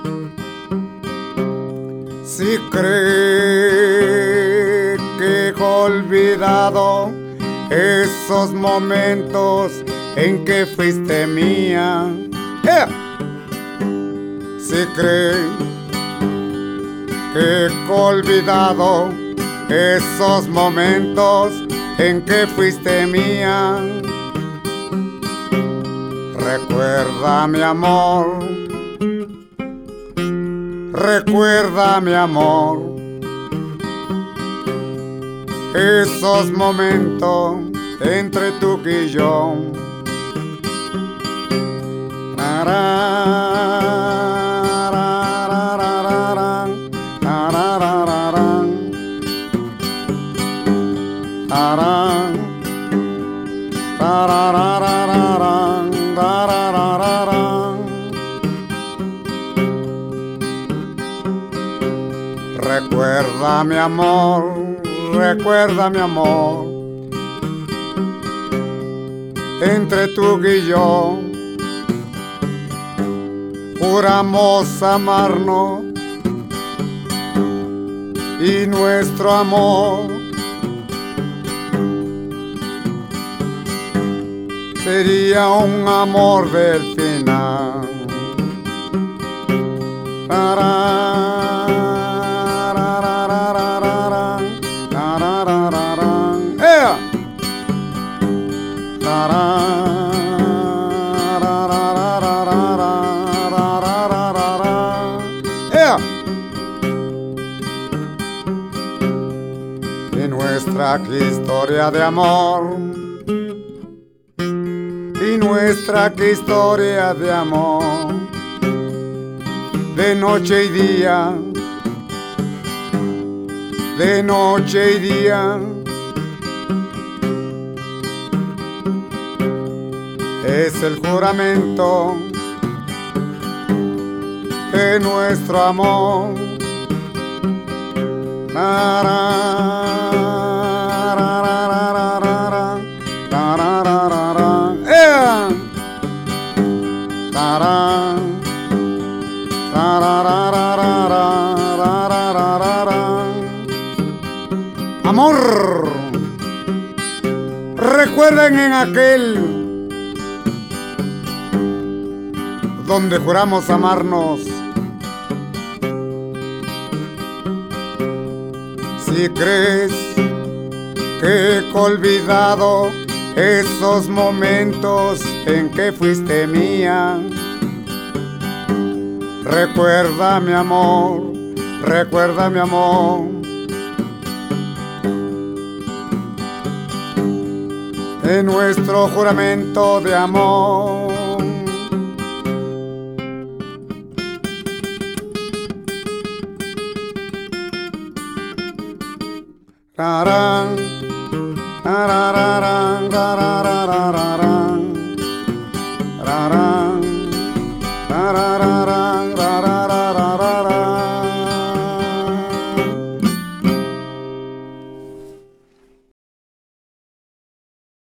Si cree que he olvidado esos momentos en que fuiste mía, si cree que he olvidado esos momentos en que fuiste mía, recuerda mi amor, recuerda mi amor, esos momentos entre tú y yo. Recuerda mi amor, recuerda mi amor, entre tú y yo juramos amarnos y nuestro amor sería un amor del final. Y nuestra historia de amor, y nuestra historia de amor, de noche y día, de noche y día, es el juramento de nuestro amor. Amor, recuerden en aquel donde juramos amarnos. Si crees que he olvidado esos momentos en que fuiste mía, recuerda mi amor, recuerda mi amor, en nuestro juramento de amor. Tarán, tarararán, tararán.